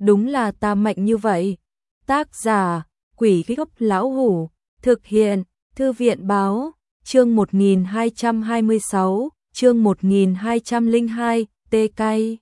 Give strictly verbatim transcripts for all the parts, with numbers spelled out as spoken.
đúng là ta mạnh như vậy. Tác giả, Quỷ Gốc Lão Hủ, thực hiện, Thư viện báo, chương một nghìn hai trăm hai mươi sáu, chương một nghìn hai trăm lẻ hai, tê cay.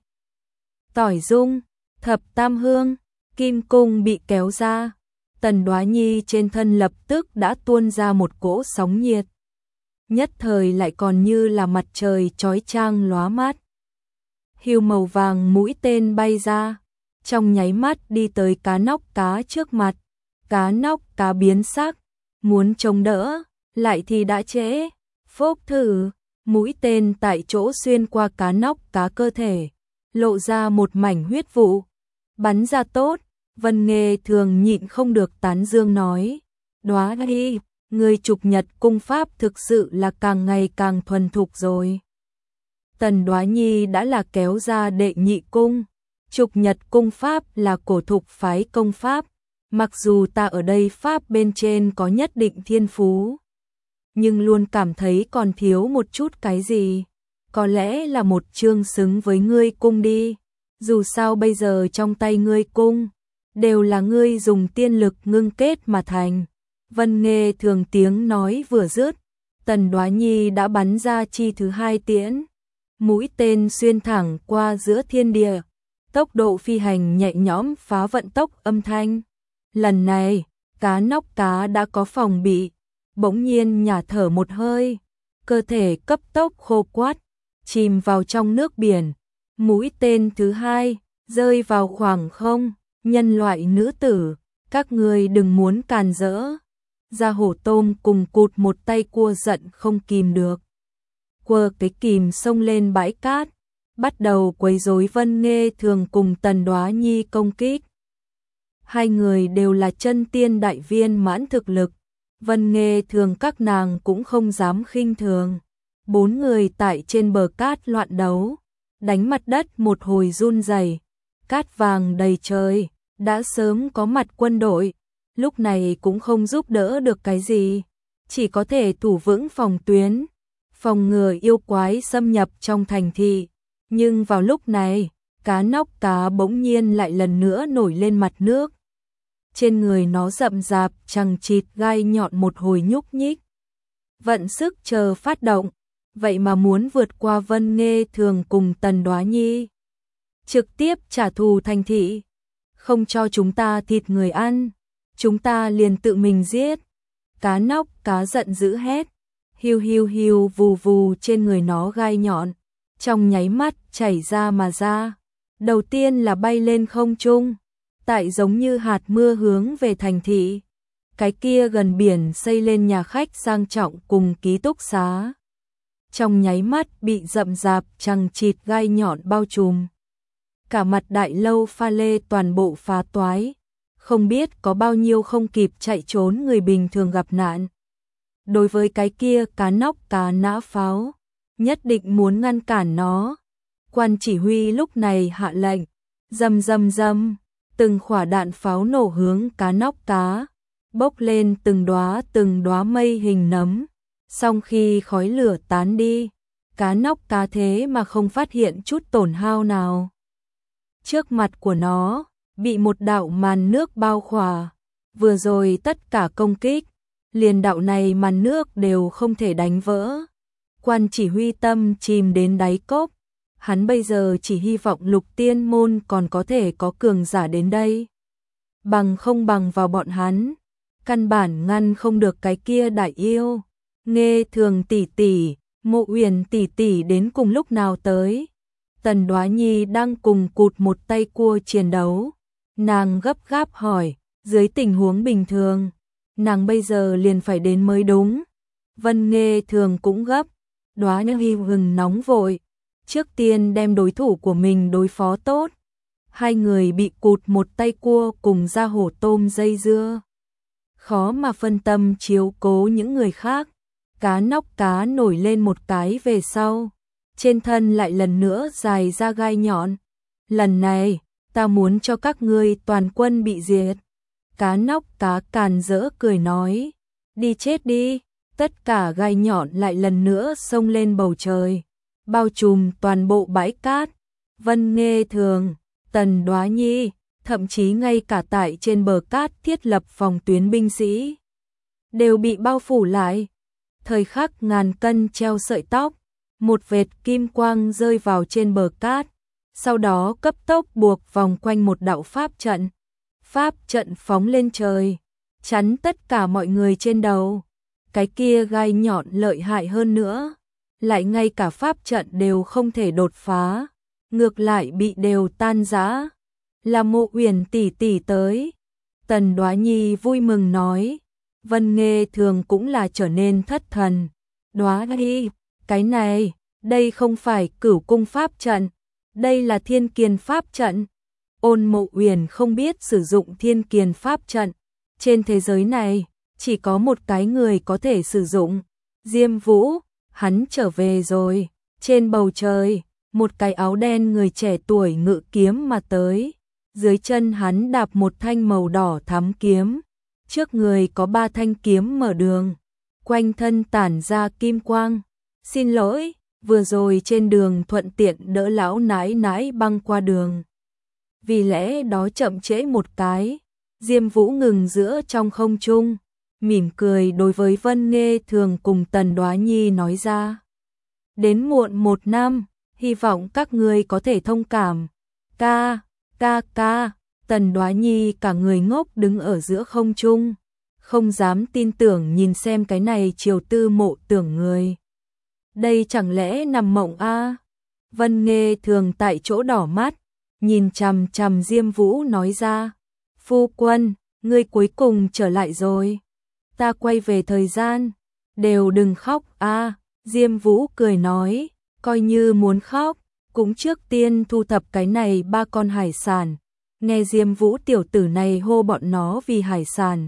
Tỏi dung, thập tam hương, kim cung bị kéo ra. Tần Đoá Nhi trên thân lập tức đã tuôn ra một cỗ sóng nhiệt. Nhất thời lại còn như là mặt trời chói chang lóa mắt. Hươu màu vàng mũi tên bay ra, trong nháy mắt đi tới cá nóc cá trước mặt. Cá nóc cá biến sắc, muốn chống đỡ, lại thì đã trễ. Phốc thử, mũi tên tại chỗ xuyên qua cá nóc cá cơ thể, lộ ra một mảnh huyết vụ. Bắn ra tốt, Vân Nghê Thường nhịn không được tán dương nói. Đoá Nhi, người Trục Nhật cung pháp thực sự là càng ngày càng thuần thục rồi. Tần Đoá Nhi đã là kéo ra đệ nhị cung. Trục Nhật cung pháp là cổ thục phái công pháp. Mặc dù ta ở đây pháp bên trên có nhất định thiên phú, nhưng luôn cảm thấy còn thiếu một chút cái gì. Có lẽ là một chương xứng với ngươi cung đi. Dù sao bây giờ trong tay ngươi cung đều là ngươi dùng tiên lực ngưng kết mà thành. Vân Nghê Thường tiếng nói vừa dứt, Tần Đoá Nhi đã bắn ra chi thứ hai tiễn. Mũi tên xuyên thẳng qua giữa thiên địa, tốc độ phi hành nhẹ nhõm phá vận tốc âm thanh. Lần này, cá nóc cá đã có phòng bị, bỗng nhiên nhả thở một hơi, cơ thể cấp tốc khô quắt, chìm vào trong nước biển. Mũi tên thứ hai rơi vào khoảng không. Nhân loại nữ tử, các ngươi đừng muốn càn rỡ. Gia Hổ Tôm cùng cụt một tay cua giận không kìm được, quơ cái kìm xông lên bãi cát, bắt đầu quấy rối Vân Nghê Thường cùng Tần Đoá Nhi công kích. Hai người đều là chân tiên đại viên mãn thực lực, Vân Nghê Thường các nàng cũng không dám khinh thường. Bốn người tại trên bờ cát loạn đấu, đánh mặt đất một hồi run rẩy. Cát vàng đầy trời, đã sớm có mặt quân đội, lúc này cũng không giúp đỡ được cái gì, chỉ có thể thủ vững phòng tuyến, phòng ngừa yêu quái xâm nhập trong thành thị. Nhưng vào lúc này, cá nóc cá bỗng nhiên lại lần nữa nổi lên mặt nước. Trên người nó rậm rạp chằng chịt gai nhọn một hồi nhúc nhích. Vận sức chờ phát động, vậy mà muốn vượt qua Vân Nghê Thường cùng Tần Đoá Nhi, trực tiếp trả thù thành thị. Không cho chúng ta thịt người ăn, chúng ta liền tự mình giết. Cá nóc cá giận dữ hét, hiu hiu hiu vù vù trên người nó gai nhọn, trong nháy mắt chảy ra mà ra. Đầu tiên là bay lên không trung, tại giống như hạt mưa hướng về thành thị. Cái kia gần biển xây lên nhà khách sang trọng cùng ký túc xá, trong nháy mắt bị rậm rạp chằng chịt gai nhọn bao trùm. Cả mặt đại lâu pha lê toàn bộ phá toái, không biết có bao nhiêu không kịp chạy trốn người bình thường gặp nạn. Đối với cái kia cá nóc cá nã pháo, nhất định muốn ngăn cản nó. Quan chỉ huy lúc này hạ lệnh, rầm rầm rầm, từng quả đạn pháo nổ hướng cá nóc cá, bốc lên từng đóa từng đóa mây hình nấm. Xong khi khói lửa tán đi, cá nóc cá thế mà không phát hiện chút tổn hao nào. Trước mặt của nó bị một đạo màn nước bao khỏa, vừa rồi tất cả công kích, liền đạo này màn nước đều không thể đánh vỡ. Quan chỉ huy tâm chìm đến đáy cốc, hắn bây giờ chỉ hy vọng Lục Tiên môn còn có thể có cường giả đến đây. Bằng không bằng vào bọn hắn, căn bản ngăn không được cái kia đại yêu. Nghê Thường tỷ tỷ, Mộ Uyển tỷ tỷ đến cùng lúc nào tới? Tần Đoá Nhi đang cùng cụt một tay cua chiến đấu. Nàng gấp gáp hỏi, dưới tình huống bình thường, nàng bây giờ liền phải đến mới đúng. Vân Nghê Thường cũng gấp, Đoá Nhi hừng nóng vội, trước tiên đem đối thủ của mình đối phó tốt. Hai người bị cụt một tay cua cùng Gia Hổ Tôm dây dưa, khó mà phân tâm chiếu cố những người khác. Cá nóc cá nổi lên một cái về sau, trên thân lại lần nữa dài ra gai nhọn. Lần này, ta muốn cho các ngươi toàn quân bị diệt. Cá nóc cá càn rỡ cười nói, đi chết đi. Tất cả gai nhọn lại lần nữa xông lên bầu trời, bao trùm toàn bộ bãi cát. Vân Nghê Thường, Tần Đoá Nhi, thậm chí ngay cả tại trên bờ cát thiết lập phòng tuyến binh sĩ đều bị bao phủ lại. Thời khắc ngàn cân treo sợi tóc, một vệt kim quang rơi vào trên bờ cát, sau đó cấp tốc buộc vòng quanh một đạo pháp trận. Pháp trận phóng lên trời, chắn tất cả mọi người trên đầu. Cái kia gai nhọn lợi hại hơn nữa, lại ngay cả pháp trận đều không thể đột phá, ngược lại bị đều tan rã. Là Mộ Uyển tỷ tỷ tới. Tần Đoá Nhi vui mừng nói. Vân Nghê Thường cũng là trở nên thất thần. Đoá Nhi, cái này, đây không phải Cửu Cung pháp trận, đây là Thiên Kiền pháp trận. Ôn Mộ Uyển không biết sử dụng Thiên Kiền pháp trận. Trên thế giới này, chỉ có một cái người có thể sử dụng. Diêm Vũ, hắn trở về rồi. Trên bầu trời, một cái áo đen người trẻ tuổi ngự kiếm mà tới. Dưới chân hắn đạp một thanh màu đỏ thắm kiếm. Trước người có ba thanh kiếm mở đường. Quanh thân tản ra kim quang. Xin lỗi, vừa rồi trên đường thuận tiện đỡ lão nãi nãi băng qua đường. Vì lẽ đó chậm trễ một cái. Diêm Vũ ngừng giữa trong không trung, mỉm cười đối với Vân Nghê Thường cùng Tần Đoá Nhi nói ra. Đến muộn một năm, hy vọng các ngươi có thể thông cảm. Ca, ca ca, Tần Đoá Nhi cả người ngốc đứng ở giữa không trung, không dám tin tưởng nhìn xem cái này Triều Tư Mộ Tưởng người. Đây chẳng lẽ nằm mộng a? À? Vân Nghê Thường tại chỗ đỏ mắt, nhìn chằm chằm Diêm Vũ nói ra. Phu quân, ngươi cuối cùng trở lại rồi. Ta quay về thời gian. Đều đừng khóc a. À, Diêm Vũ cười nói, coi như muốn khóc, cũng trước tiên thu thập cái này ba con hải sản. Nghe Diêm Vũ tiểu tử này hô bọn nó vì hải sản.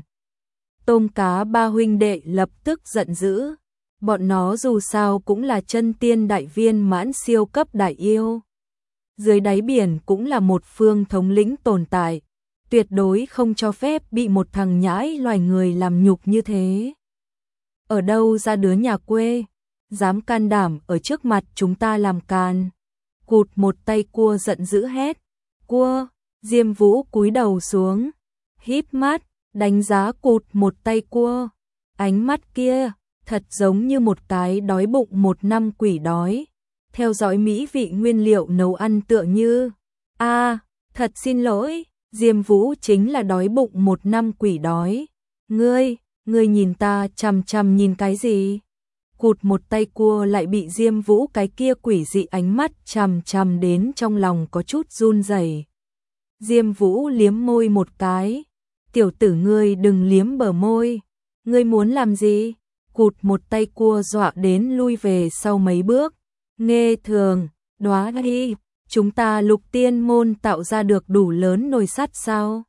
Tôm cá ba huynh đệ lập tức giận dữ. Bọn nó dù sao cũng là chân tiên đại viên mãn siêu cấp đại yêu. Dưới đáy biển cũng là một phương thống lĩnh tồn tại. Tuyệt đối không cho phép bị một thằng nhãi loài người làm nhục như thế. Ở đâu ra đứa nhà quê, dám can đảm ở trước mặt chúng ta làm càn. Cụt một tay cua giận dữ hét. Cua, Diêm Vũ cúi đầu xuống, híp mắt, đánh giá cụt một tay cua. Ánh mắt kia, thật giống như một cái đói bụng một năm quỷ đói. Theo dõi mỹ vị nguyên liệu nấu ăn tựa như. a à, thật xin lỗi. Diêm Vũ chính là đói bụng một năm quỷ đói. Ngươi, ngươi nhìn ta chằm chằm nhìn cái gì? Cụt một tay cua lại bị Diêm Vũ cái kia quỷ dị ánh mắt chằm chằm đến trong lòng có chút run rẩy. Diêm Vũ liếm môi một cái. Tiểu tử ngươi đừng liếm bờ môi. Ngươi muốn làm gì? Cụt một tay cua dọa đến lui về sau mấy bước. Nghê Thường, Đoá Nhi, chúng ta Lục Tiên môn tạo ra được đủ lớn nồi sắt sao?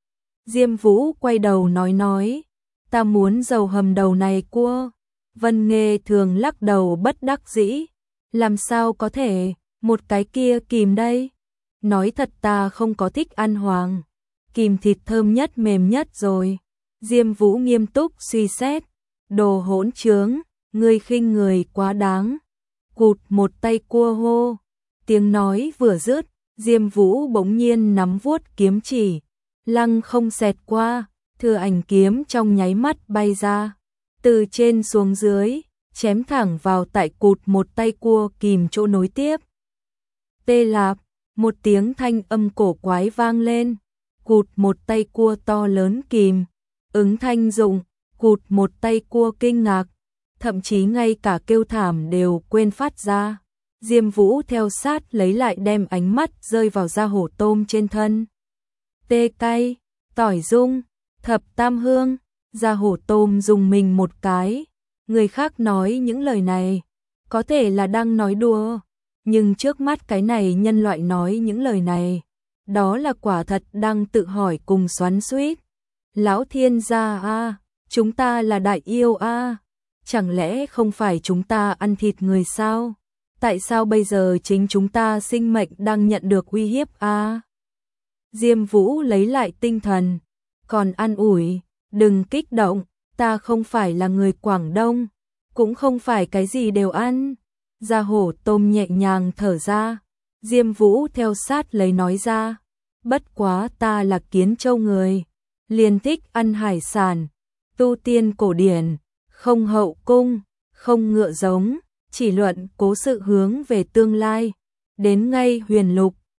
Diêm Vũ quay đầu nói nói, ta muốn dầu hầm đầu này cua. Vân Nghê Thường lắc đầu bất đắc dĩ, làm sao có thể, một cái kia kìm đây. Nói thật ta không có thích ăn hoàng, kìm thịt thơm nhất mềm nhất rồi. Diêm Vũ nghiêm túc suy xét, đồ hỗn trướng, ngươi khinh người quá đáng. Cụt một tay cua hô. Tiếng nói vừa dứt, Diêm Vũ bỗng nhiên nắm vuốt kiếm chỉ, lăng không xẹt qua, thừa ảnh kiếm trong nháy mắt bay ra, từ trên xuống dưới, chém thẳng vào tại cụt một tay cua kìm chỗ nối tiếp. Tê lạp, một tiếng thanh âm cổ quái vang lên, cụt một tay cua to lớn kìm, ứng thanh dụng, cụt một tay cua kinh ngạc, thậm chí ngay cả kêu thảm đều quên phát ra. Diêm Vũ theo sát lấy lại đem ánh mắt rơi vào da hổ tôm trên thân. Tê cay, tỏi dung, thập tam hương, da hổ tôm dùng mình một cái. Người khác nói những lời này, có thể là đang nói đùa, nhưng trước mắt cái này nhân loại nói những lời này, đó là quả thật đang tự hỏi cùng xoắn xuýt. Lão thiên gia a, chúng ta là đại yêu a, chẳng lẽ không phải chúng ta ăn thịt người sao? Tại sao bây giờ chính chúng ta sinh mệnh đang nhận được uy hiếp a? À? Diêm Vũ lấy lại tinh thần, còn an ủi, đừng kích động, ta không phải là người Quảng Đông, cũng không phải cái gì đều ăn. Da hổ tôm nhẹ nhàng thở ra, Diêm Vũ theo sát lấy nói ra, bất quá ta là Kiến Châu người, liền thích ăn hải sản, tu tiên cổ điển, không hậu cung, không ngựa giống, chỉ luận cố sự hướng về tương lai, đến ngay huyền lục,